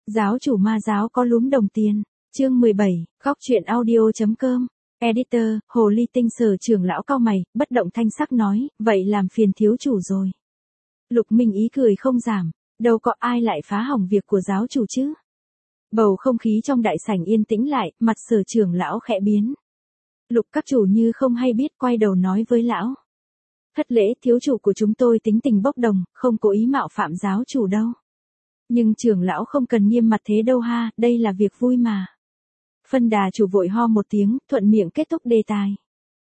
Giáo chủ ma giáo có lúm đồng tiền. Chương 17, góc truyện audio.com. Editor, Hồ Ly Tinh. Sở trưởng lão cau mày, bất động thanh sắc nói, vậy làm phiền thiếu chủ rồi. Lục Minh ý cười không giảm, đâu có ai lại phá hỏng việc của giáo chủ chứ. Bầu không khí trong đại sảnh yên tĩnh lại, mặt sở trưởng lão khẽ biến. Lục các chủ như không hay biết quay đầu nói với lão. Thất lễ, thiếu chủ của chúng tôi tính tình bốc đồng, không cố ý mạo phạm giáo chủ đâu. Nhưng trưởng lão không cần nghiêm mặt thế đâu ha, đây là việc vui mà. Phân đà chủ vội ho một tiếng, thuận miệng kết thúc đề tài.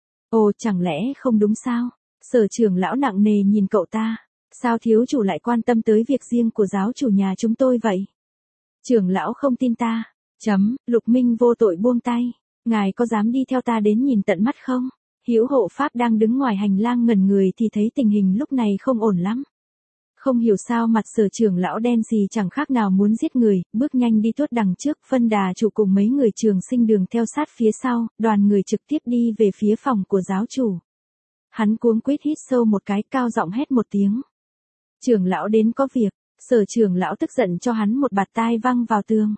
Ồ, chẳng lẽ không đúng sao? Sở trưởng lão nặng nề nhìn cậu ta. Sao thiếu chủ lại quan tâm tới việc riêng của giáo chủ nhà chúng tôi vậy? Trưởng lão không tin ta. Lục Minh vô tội buông tay. Ngài có dám đi theo ta đến nhìn tận mắt không? Hữu hộ pháp đang đứng ngoài hành lang ngẩn người thì thấy tình hình lúc này không ổn lắm. Không hiểu sao mặt sở trưởng lão đen xì chẳng khác nào muốn giết người, bước nhanh đi tuốt đằng trước, phân đà chủ cùng mấy người trường sinh đường theo sát phía sau, đoàn người trực tiếp đi về phía phòng của giáo chủ. Hắn cuống quýt hít sâu một cái, cao giọng hét một tiếng. Trưởng lão đến có việc. Sở trưởng lão tức giận cho hắn một bạt tai văng vào tường.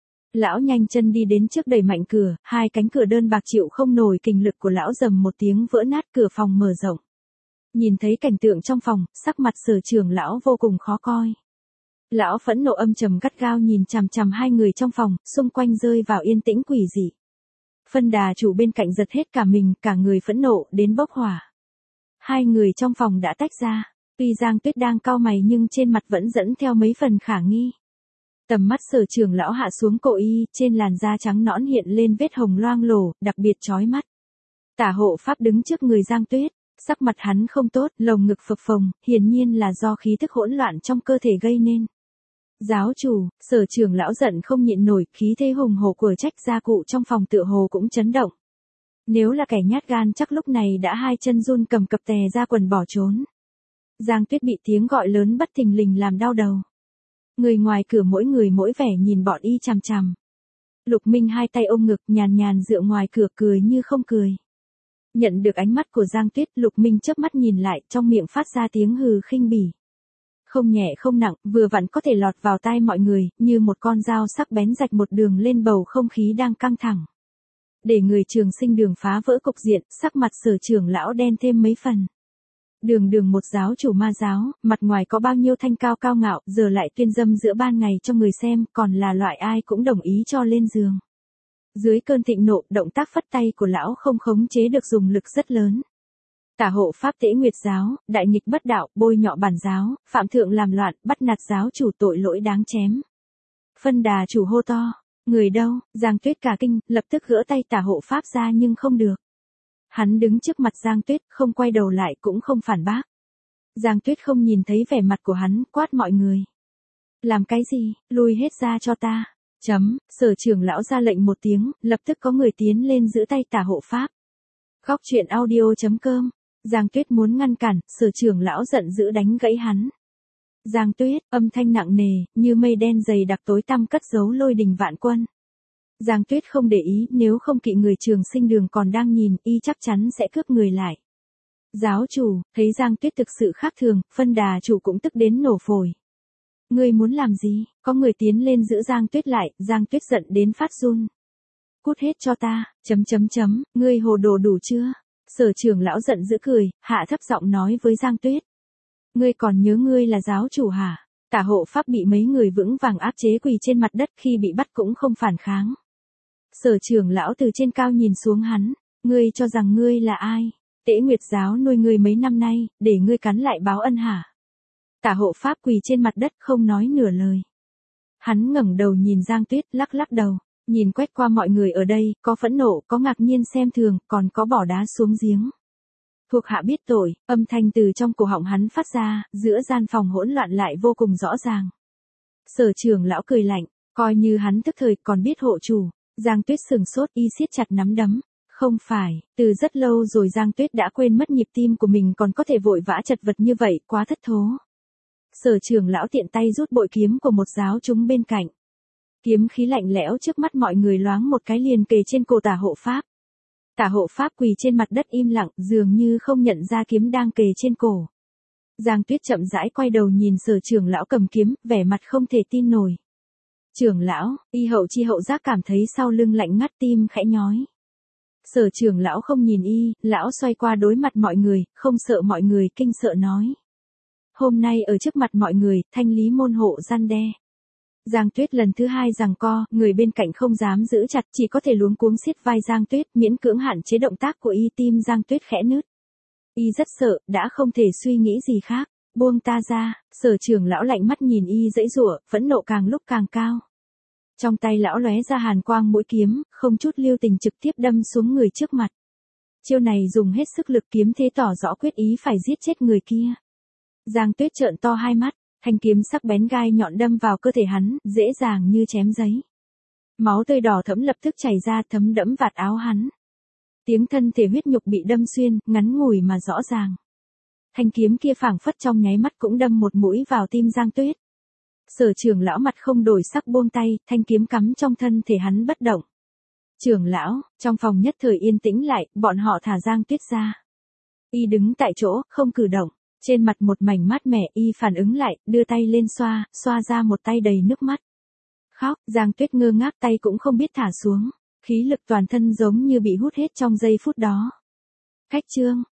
Lão nhanh chân đi đến trước đẩy mạnh cửa, hai cánh cửa đơn bạc chịu không nổi kình lực của lão, rầm một tiếng vỡ nát, cửa phòng mở rộng. Nhìn thấy cảnh tượng trong phòng, sắc mặt sở trưởng lão vô cùng khó coi. Lão phẫn nộ âm trầm gắt gao nhìn chằm chằm hai người trong phòng, xung quanh rơi vào yên tĩnh quỷ dị. Phân đà chủ bên cạnh giật hết cả mình, cả người phẫn nộ đến bốc hỏa. Hai người trong phòng đã tách ra. Tuy Giang Tuyết đang cau mày nhưng trên mặt vẫn dẫn theo mấy phần khả nghi. Tầm mắt sở trưởng lão hạ xuống cổ y, trên làn da trắng nõn hiện lên vết hồng loang lổ, đặc biệt chói mắt. Tả hộ pháp đứng trước người Giang Tuyết, sắc mặt hắn không tốt, lồng ngực phập phồng, hiển nhiên là do khí thức hỗn loạn trong cơ thể gây nên. Giáo chủ, sở trưởng lão giận không nhịn nổi, khí thế hùng hổ của trách gia cụ trong phòng tựa hồ cũng chấn động. Nếu là kẻ nhát gan chắc lúc này đã hai chân run cầm cập tè ra quần bỏ trốn. Giang Tuyết bị tiếng gọi lớn bất thình lình làm đau đầu. Người ngoài cửa mỗi người mỗi vẻ nhìn bọn y chằm chằm. Lục Minh hai tay ôm ngực nhàn nhàn dựa ngoài cửa cười như không cười. Nhận được ánh mắt của Giang Tuyết, Lục Minh chớp mắt nhìn lại, trong miệng phát ra tiếng hừ khinh bỉ. Không nhẹ không nặng, vừa vặn có thể lọt vào tai mọi người, như một con dao sắc bén rạch một đường lên bầu không khí đang căng thẳng. Để người trường sinh đường phá vỡ cục diện, sắc mặt sở trưởng lão đen thêm mấy phần. Đường một giáo chủ ma giáo, mặt ngoài có bao nhiêu thanh cao cao ngạo, giờ lại tuyên dâm giữa ban ngày cho người xem, còn là loại ai cũng đồng ý cho lên giường. Dưới cơn thịnh nộ, động tác phất tay của lão không khống chế được dùng lực rất lớn. Tả hộ pháp Tế Nguyệt giáo, đại nghịch bất đạo, bôi nhọ bản giáo, phạm thượng làm loạn, bắt nạt giáo chủ, tội lỗi đáng chém. Phân đà chủ hô to, người đâu? Giang Tuyết cả kinh, lập tức gỡ tay tả hộ pháp ra nhưng không được. Hắn đứng trước mặt Giang Tuyết, không quay đầu lại cũng không phản bác. Giang Tuyết không nhìn thấy vẻ mặt của hắn, quát mọi người. Làm cái gì, lui hết ra cho ta. Sở trưởng lão ra lệnh một tiếng, lập tức có người tiến lên giữ tay tả hộ pháp. Góc truyện audio.com. Giang Tuyết muốn ngăn cản, sở trưởng lão giận dữ đánh gãy hắn. Giang Tuyết, âm thanh nặng nề, như mây đen dày đặc tối tăm cất giấu lôi đình vạn quân. Giang Tuyết không để ý, nếu không kỵ người trường sinh đường còn đang nhìn, y chắc chắn sẽ cướp người lại. Giáo chủ, thấy Giang Tuyết thực sự khác thường, phân đà chủ cũng tức đến nổ phổi. Ngươi muốn làm gì? Có người tiến lên giữ Giang Tuyết lại, Giang Tuyết giận đến phát run. Cút hết cho ta, ngươi hồ đồ đủ chưa? Sở trưởng lão giận dữ cười, hạ thấp giọng nói với Giang Tuyết. Ngươi còn nhớ ngươi là giáo chủ hả? Tả hộ pháp bị mấy người vững vàng áp chế quỳ trên mặt đất, khi bị bắt cũng không phản kháng. Sở trưởng lão từ trên cao nhìn xuống hắn, ngươi cho rằng ngươi là ai? Tế Nguyệt giáo nuôi ngươi mấy năm nay, để ngươi cắn lại báo ân hả? Tả hộ pháp quỳ trên mặt đất không nói nửa lời. Hắn ngẩng đầu nhìn Giang Tuyết, lắc lắc đầu, nhìn quét qua mọi người ở đây, có phẫn nộ, có ngạc nhiên xem thường, còn có bỏ đá xuống giếng. Thuộc hạ biết tội, âm thanh từ trong cổ họng hắn phát ra, giữa gian phòng hỗn loạn lại vô cùng rõ ràng. Sở trưởng lão cười lạnh, coi như hắn tức thời còn biết hộ chủ. Giang Tuyết sừng sốt, y siết chặt nắm đấm. Không phải, từ rất lâu rồi Giang Tuyết đã quên mất nhịp tim của mình còn có thể vội vã chật vật như vậy, quá thất thố. Sở trưởng lão tiện tay rút bội kiếm của một giáo chúng bên cạnh. Kiếm khí lạnh lẽo trước mắt mọi người loáng một cái liền kề trên cổ tả hộ pháp. Tả hộ pháp quỳ trên mặt đất im lặng, dường như không nhận ra kiếm đang kề trên cổ. Giang Tuyết chậm rãi quay đầu nhìn sở trưởng lão cầm kiếm, vẻ mặt không thể tin nổi. Trưởng lão, y hậu chi hậu giác cảm thấy sau lưng lạnh ngắt tim khẽ nhói. Sở trưởng lão không nhìn y, lão xoay qua đối mặt mọi người, không sợ mọi người kinh sợ nói. Hôm nay ở trước mặt mọi người, thanh lý môn hộ gian đe. Giang Tuyết lần thứ hai giằng co, người bên cạnh không dám giữ chặt, chỉ có thể luống cuống siết vai Giang Tuyết, miễn cưỡng hạn chế động tác của y. Tim Giang Tuyết khẽ nứt. Y rất sợ, đã không thể suy nghĩ gì khác. Buông ta ra, sở trưởng lão lạnh mắt nhìn y giãy giụa, phẫn nộ càng lúc càng cao. Trong tay lão lóe ra hàn quang mũi kiếm, không chút lưu tình trực tiếp đâm xuống người trước mặt. Chiêu này dùng hết sức lực, kiếm thế tỏ rõ quyết ý phải giết chết người kia. Giang Tuyết trợn to hai mắt, thanh kiếm sắc bén gai nhọn đâm vào cơ thể hắn, dễ dàng như chém giấy. Máu tươi đỏ thẫm lập tức chảy ra thấm đẫm vạt áo hắn. Tiếng thân thể huyết nhục bị đâm xuyên, ngắn ngủi mà rõ ràng. Thanh kiếm kia phảng phất trong nháy mắt cũng đâm một mũi vào tim Giang Tuyết. Sở trưởng lão mặt không đổi sắc buông tay, thanh kiếm cắm trong thân thể hắn bất động. Trưởng lão, trong phòng nhất thời yên tĩnh lại, bọn họ thả Giang Tuyết ra. Y đứng tại chỗ, không cử động, trên mặt một mảnh mát mẻ. Y phản ứng lại, đưa tay lên xoa ra một tay đầy nước mắt. Khóc, Giang Tuyết ngơ ngác, tay cũng không biết thả xuống, khí lực toàn thân giống như bị hút hết trong giây phút đó. Khách trương,